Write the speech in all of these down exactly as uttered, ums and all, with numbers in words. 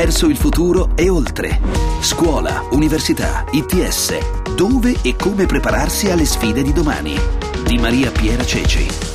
verso il futuro e oltre. Scuola, università, I T S. Dove e come prepararsi alle sfide di domani. Di Maria Piera Ceci.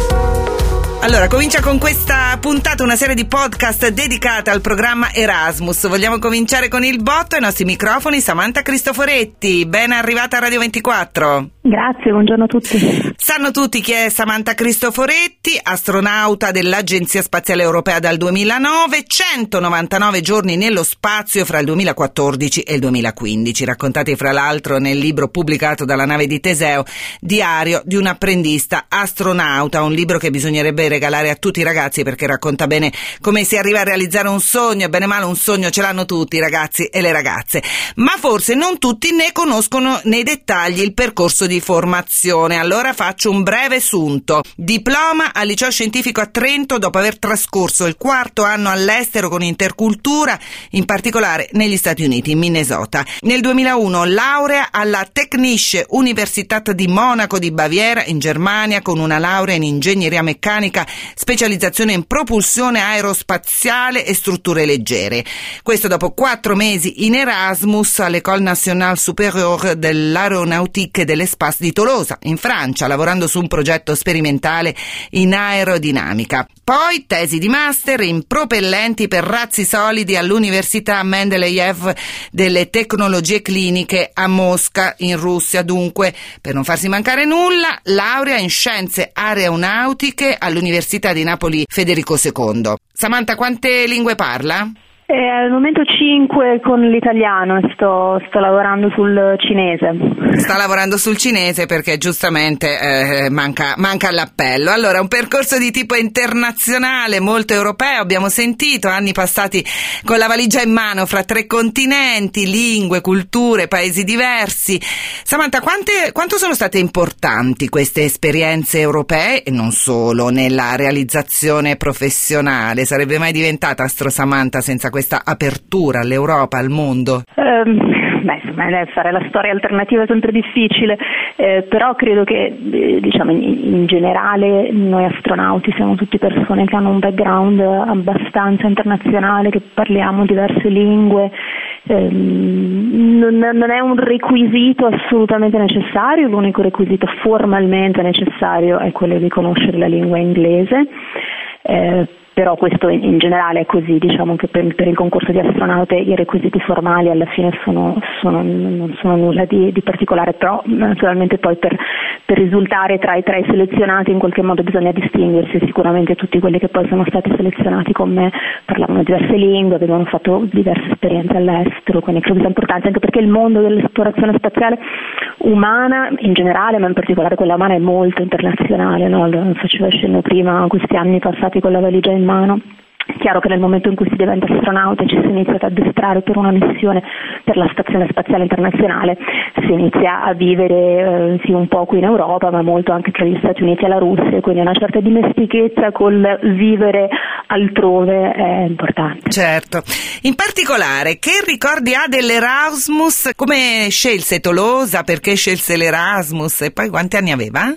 Allora, comincia con questa puntata una serie di podcast dedicata al programma Erasmus. Vogliamo cominciare con il botto, ai nostri microfoni Samantha Cristoforetti. Ben arrivata a Radio ventiquattro. Grazie, buongiorno a tutti. Sanno tutti chi è Samantha Cristoforetti, astronauta dell'Agenzia Spaziale Europea dal duemilanove, centonovantanove giorni nello spazio fra il duemilaquattordici e il duemilaquindici, raccontati fra l'altro nel libro pubblicato dalla nave di Teseo, Diario di un apprendista astronauta, un libro che bisognerebbe regalare a tutti i ragazzi perché racconta bene come si arriva a realizzare un sogno. Bene o male un sogno ce l'hanno tutti i ragazzi e le ragazze, ma forse non tutti ne conoscono nei dettagli il percorso di formazione. Allora faccio un breve sunto. Diploma al liceo scientifico a Trento dopo aver trascorso il quarto anno all'estero con intercultura, in particolare negli Stati Uniti, in Minnesota. Nel duemilauno laurea alla Technische Universität di Monaco di Baviera, in Germania, con una laurea in ingegneria meccanica, specializzazione in propulsione aerospaziale e strutture leggere. Questo dopo quattro mesi in Erasmus all'École Nationale Supérieure de l'Aéronautique et de l'Espace di Tolosa, in Francia, lavorando su un progetto sperimentale in aerodinamica. Poi tesi di master in propellenti per razzi solidi all'Università Mendeleev delle tecnologie cliniche a Mosca, in Russia. Dunque, per non farsi mancare nulla, laurea in scienze aeronautiche all'Università di Napoli Federico secondo. Samantha, quante lingue parla? Eh, al momento cinque con l'italiano e sto, sto lavorando sul cinese. Sta lavorando sul cinese perché giustamente eh, manca, manca l'appello. Allora, un percorso di tipo internazionale, molto europeo, abbiamo sentito, anni passati con la valigia in mano fra tre continenti, lingue, culture, paesi diversi. Samantha, quante, quanto sono state importanti queste esperienze europee e non solo nella realizzazione professionale? Sarebbe mai diventata Astro Samantha senza questa questa apertura all'Europa, al mondo? Um, beh, insomma, fare la storia alternativa è sempre difficile, eh, però credo che eh, diciamo in, in generale noi astronauti siamo tutti persone che hanno un background abbastanza internazionale, che parliamo diverse lingue. Eh, non, non è un requisito assolutamente necessario, l'unico requisito formalmente necessario è quello di conoscere la lingua inglese. Eh, Però questo in generale è così, diciamo che per, per il concorso di astronaute i requisiti formali alla fine sono, sono, non sono nulla di, di particolare, però naturalmente poi per, per risultare tra i, tra i selezionati in qualche modo bisogna distinguersi. Sicuramente tutti quelli che poi sono stati selezionati con me parlavano diverse lingue, avevano fatto diverse esperienze all'estero, quindi credo sia importante anche perché il mondo dell'esplorazione spaziale umana in generale, ma in particolare quella umana, è molto internazionale, no? Lo facevo scendere prima questi anni passati con la valigia in mano. È chiaro che nel momento in cui si diventa astronauta e ci si inizia ad addestrare per una missione per la Stazione Spaziale Internazionale, si inizia a vivere eh, sì un po' qui in Europa, ma molto anche tra gli Stati Uniti e la Russia, quindi una certa dimestichezza col vivere altrove è importante. Certo. In particolare, che ricordi ha dell'Erasmus? Come scelse Tolosa? Perché scelse l'Erasmus? E poi quanti anni aveva?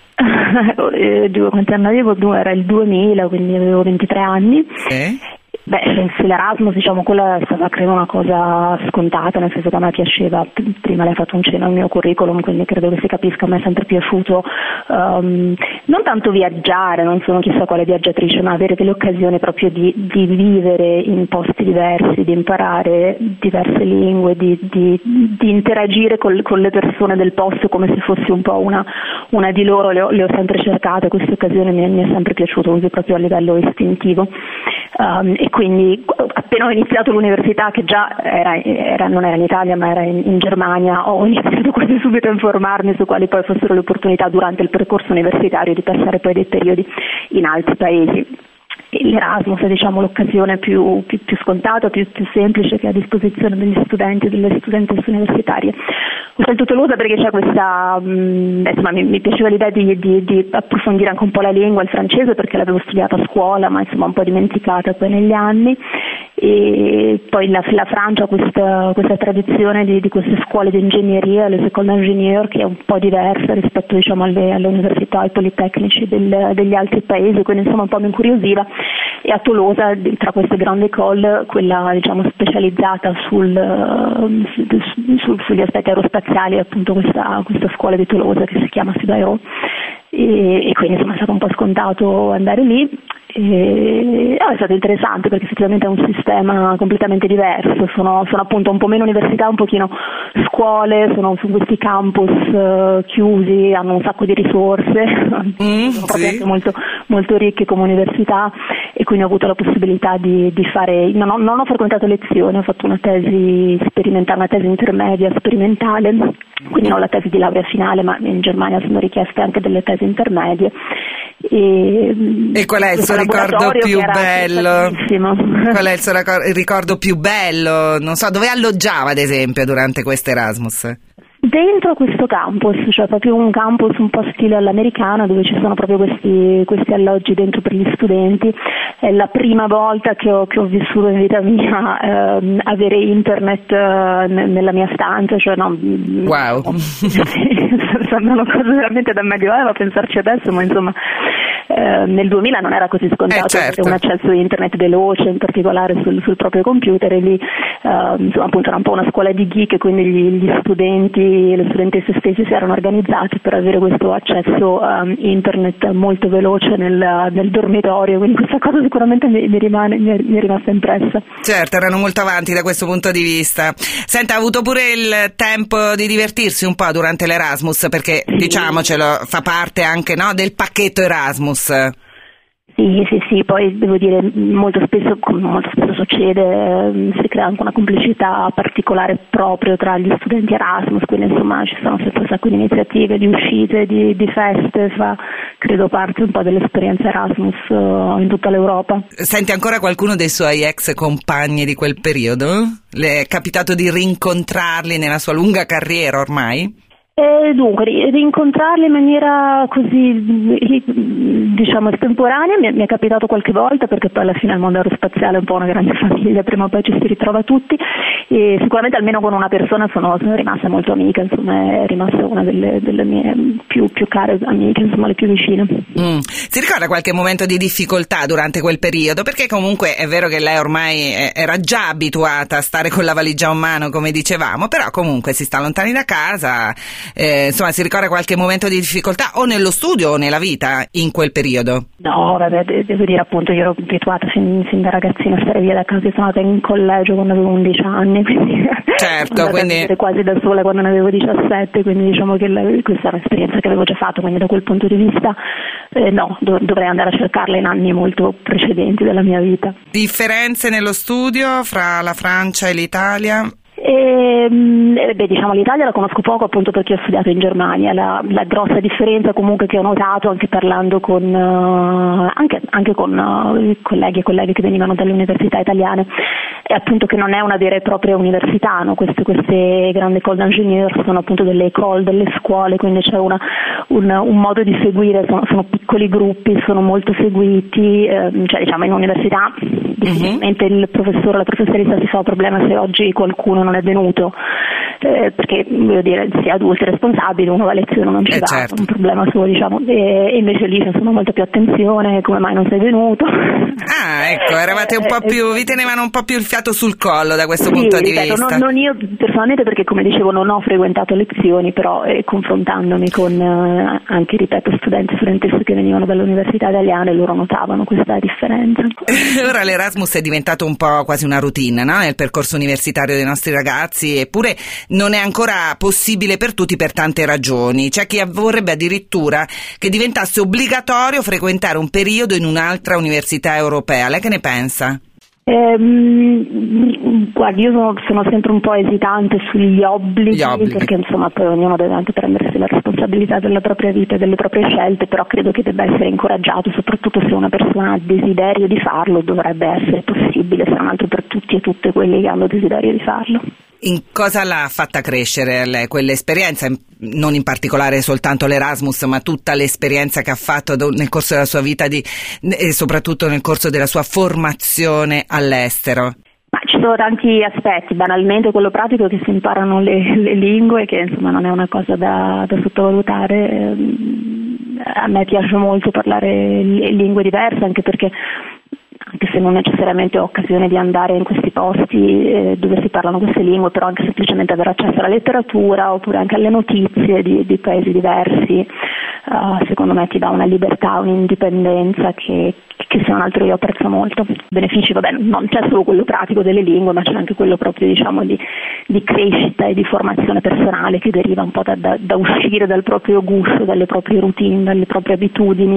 Quanti anni avevo? Era il duemila, quindi avevo ventitré anni. Sì. Beh, l'Erasmus, diciamo, quella è stata credo una cosa scontata, nel senso che a me piaceva. Prima lei ha fatto un cenno al mio curriculum, quindi credo che si capisca, a me è sempre piaciuto um, non tanto viaggiare, non sono chissà quale viaggiatrice, ma avere delle occasioni proprio di, di vivere in posti diversi, di imparare diverse lingue, di, di, di interagire col, con le persone del posto come se fossi un po' una, una di loro. Le ho, le ho sempre cercate, queste occasioni mi, mi è sempre piaciuto, così proprio a livello istintivo. Um, e quindi appena ho iniziato l'università, che già era, era, non era in Italia ma era in, in Germania, ho iniziato quasi subito a informarmi su quali poi fossero le opportunità durante il percorso universitario di passare poi dei periodi in altri paesi. L'Erasmus è, diciamo, l'occasione più, più, più scontata, più, più semplice che è a disposizione degli studenti e delle studentesse universitarie. Ho scelto Tolosa perché c'è questa, mh, insomma, mi, mi piaceva l'idea di, di, di approfondire anche un po' la lingua, il francese, perché l'avevo studiata a scuola, ma insomma un po' dimenticata poi negli anni. E poi la, la Francia ha questa, questa tradizione di, di queste scuole di ingegneria, le écoles d'ingénieur, che è un po' diversa rispetto, diciamo, alle, alle università, ai politecnici del, degli altri paesi, quindi insomma un po' mi incuriosiva. e a Tolosa, tra queste grandi école, quella diciamo specializzata sul, su, su, sugli aspetti aerospaziali, appunto questa, questa scuola di Tolosa che si chiama Sibaio, e, e quindi insomma è stato un po' scontato andare lì. E, oh, è stato interessante perché effettivamente è un sistema completamente diverso, sono, sono appunto un po' meno università, un pochino scuole, sono su questi campus uh, chiusi, hanno un sacco di risorse, mm, sono sì. proprio molto, molto ricche come università, e quindi ho avuto la possibilità di, di fare, non ho, non ho frequentato lezioni, ho fatto una tesi sperimentale, una tesi intermedia sperimentale, quindi non la tesi di laurea finale, ma in Germania sono richieste anche delle tesi intermedie. E, e qual è il suo ricordo più bello? Qual è il suo ricordo più bello? Non so, dove alloggiava ad esempio durante questo Erasmus? Dentro questo campus, cioè proprio un campus un po' stile all'americana, dove ci sono proprio questi, questi alloggi dentro per gli studenti. È la prima volta che ho, che ho vissuto in vita mia ehm, avere internet eh, nella mia stanza, cioè no. Wow. Sembrano cose veramente da medioevo a pensarci adesso, ma insomma eh, nel duemila non era così scontato eh, certo. avere un accesso a internet veloce, in particolare sul, sul proprio computer, e lì eh, insomma appunto era un po' una scuola di geek, quindi gli, gli studenti e le studentesse stesse si erano organizzati per avere questo accesso a internet molto veloce nel, nel dormitorio, quindi questa cosa sicuramente mi, mi, rimane, mi, è, mi è rimasta impressa. Certo, erano molto avanti da questo punto di vista. Senta, ha avuto pure il tempo di divertirsi un po' durante l'Erasmus, perché sì, diciamocelo, fa parte anche, no, del pacchetto Erasmus. Sì, sì, sì, poi devo dire molto spesso, come molto spesso succede, si crea anche una complicità particolare proprio tra gli studenti Erasmus, quindi insomma ci sono sempre un sacco di iniziative, di uscite, di, di feste, fa credo parte un po' dell'esperienza Erasmus uh, in tutta l'Europa. Senti ancora qualcuno dei suoi ex compagni di quel periodo? Le è capitato di rincontrarli nella sua lunga carriera ormai? Eh, dunque, rincontrarli in maniera così, diciamo, estemporanea mi è, mi è capitato qualche volta, perché poi alla fine il mondo aerospaziale è un po' una grande famiglia, prima o poi ci si ritrova tutti, e sicuramente almeno con una persona sono, sono rimasta molto amica, insomma è rimasta una delle, delle mie più, più care amiche, insomma le più vicine. Mm. Si ricorda qualche momento di difficoltà durante quel periodo? Perché comunque è vero che lei ormai era già abituata a stare con la valigia a mano, come dicevamo, però comunque si sta lontani da casa. Eh, insomma, si ricorda qualche momento di difficoltà o nello studio o nella vita in quel periodo? No, vabbè, de- devo dire appunto io ero abituata fin, fin da ragazzina a stare via da casa, sono andata in collegio quando avevo undici anni, quindi certo, quindi quasi da sola quando ne avevo diciassette, quindi diciamo che la, questa è un'esperienza che avevo già fatto, quindi da quel punto di vista eh, no, dov- dovrei andare a cercarla in anni molto precedenti della mia vita. Differenze nello studio fra la Francia e l'Italia? E, beh, diciamo l'Italia la conosco poco appunto perché ho studiato in Germania. La, la grossa differenza comunque che ho notato anche parlando con uh, anche, anche con uh, colleghi e colleghe che venivano dalle università italiane è appunto che non è una vera e propria università, no? queste, queste grandi école d'ingénieur sono appunto delle école, delle scuole, quindi c'è una, un, un modo di seguire, sono, sono piccoli gruppi, sono molto seguiti, eh, cioè diciamo in università difficilmente mm-hmm. il professore o la professoressa si fa un problema se oggi qualcuno non è venuto, eh, perché voglio dire si è adulti responsabili, uno va a lezione non ci eh va, certo. è un problema suo diciamo, e, e invece lì c'è sono molta più attenzione, come mai non sei venuto? Ah ecco, eravate un po' più, vi tenevano un po' più il fiato sul collo da questo sì, punto di ripeto, vista. Non, non io personalmente perché come dicevo non ho frequentato lezioni, però eh, confrontandomi con eh, anche ripeto studenti e studentesse che venivano dalle università italiane, loro notavano questa differenza. Ora l'Erasmus è diventato un po' quasi una routine, no? Nel percorso universitario dei nostri ragazzi, eppure non è ancora possibile per tutti per tante ragioni. C'è chi vorrebbe addirittura che diventasse obbligatorio frequentare un periodo in un'altra università europea. Lei che ne pensa? Ehm, guardi, io sono, sono sempre un po' esitante sugli obblighi, obblighi, perché insomma poi ognuno deve anche prendersi la responsabilità della propria vita e delle proprie scelte, però credo che debba essere incoraggiato, soprattutto se una persona ha desiderio di farlo, dovrebbe essere possibile, se non altro per tutti e tutte quelli che hanno desiderio di farlo. In cosa l'ha fatta crescere lei, quell'esperienza, non in particolare soltanto l'Erasmus, ma tutta l'esperienza che ha fatto nel corso della sua vita di, e soprattutto nel corso della sua formazione all'estero? Ma ci sono tanti aspetti, banalmente quello pratico che si imparano le, le lingue, che insomma non è una cosa da, da sottovalutare. A me piace molto parlare lingue diverse, anche perché anche se non necessariamente ho occasione di andare in questi posti eh, dove si parlano queste lingue, però anche semplicemente avere accesso alla letteratura oppure anche alle notizie di, di paesi diversi, uh, secondo me ti dà una libertà, un'indipendenza che, che se non altro io apprezzo molto. Benefici, vabbè, non c'è solo quello pratico delle lingue, ma c'è anche quello proprio, diciamo, di, di crescita e di formazione personale che deriva un po' da, da, da uscire dal proprio guscio, dalle proprie routine, dalle proprie abitudini,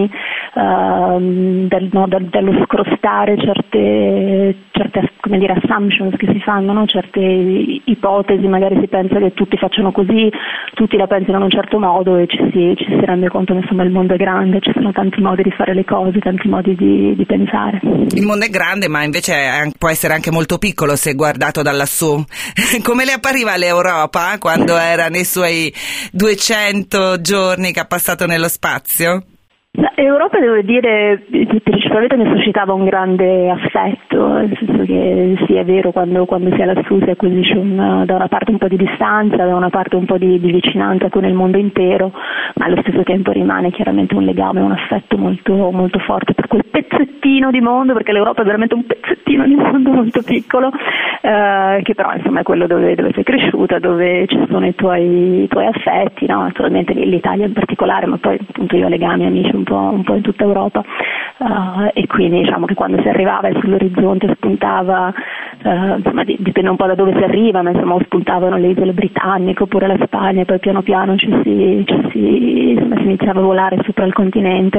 uh, dal, no, da, dallo scrostare certe, certe come dire, assumptions che si fanno, no? Certe ipotesi, magari si pensa che tutti facciano così, tutti la pensano in un certo modo e ci si, ci si rende conto che insomma il mondo è grande, ci sono tanti modi di fare le cose, tanti modi di, di pensare. Il mondo è grande, ma invece è, può essere anche molto piccolo se guardato da lassù. Come le appariva l'Europa quando era nei suoi duecento giorni che ha passato nello spazio? L'Europa, devo dire, principalmente mi suscitava un grande affetto, nel senso che sì, è vero, quando, quando si è lassù si acquisisce un, da una parte un po' di distanza, da una parte un po' di, di vicinanza con il mondo intero, ma allo stesso tempo rimane chiaramente un legame, un affetto molto, molto forte per quel pezzettino di mondo, perché l'Europa è veramente un pezzettino di mondo molto piccolo, eh, che però insomma è quello dove, dove sei cresciuta, dove ci sono i tuoi, i tuoi affetti, no? Naturalmente l'Italia in particolare, ma poi appunto io ho legami, amici un po', un po' in tutta Europa, uh, e quindi diciamo che quando si arrivava e sull'orizzonte spuntava, uh, insomma dipende un po' da dove si arriva, ma insomma spuntavano le isole britanniche oppure la Spagna, e poi piano piano ci si, ci si, insomma, si iniziava a volare sopra il continente,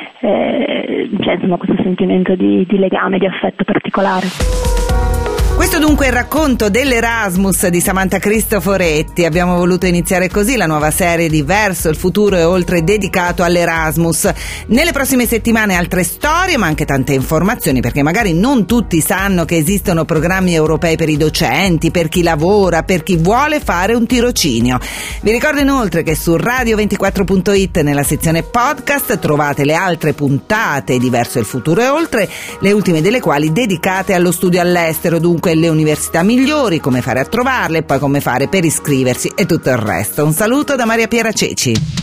eh, c'è insomma questo sentimento di, di legame, di affetto particolare. Questo dunque è il racconto dell'Erasmus di Samantha Cristoforetti. Abbiamo voluto iniziare così la nuova serie di Verso il futuro e oltre dedicato all'Erasmus. Nelle prossime settimane altre storie, ma anche tante informazioni, perché magari non tutti sanno che esistono programmi europei per i docenti, per chi lavora, per chi vuole fare un tirocinio. Vi ricordo inoltre che su radio ventiquattro punto it nella sezione podcast trovate le altre puntate di Verso il futuro e oltre, le ultime delle quali dedicate allo studio all'estero, dunque le università migliori, come fare a trovarle, poi come fare per iscriversi e tutto il resto. Un saluto da Maria Piera Ceci.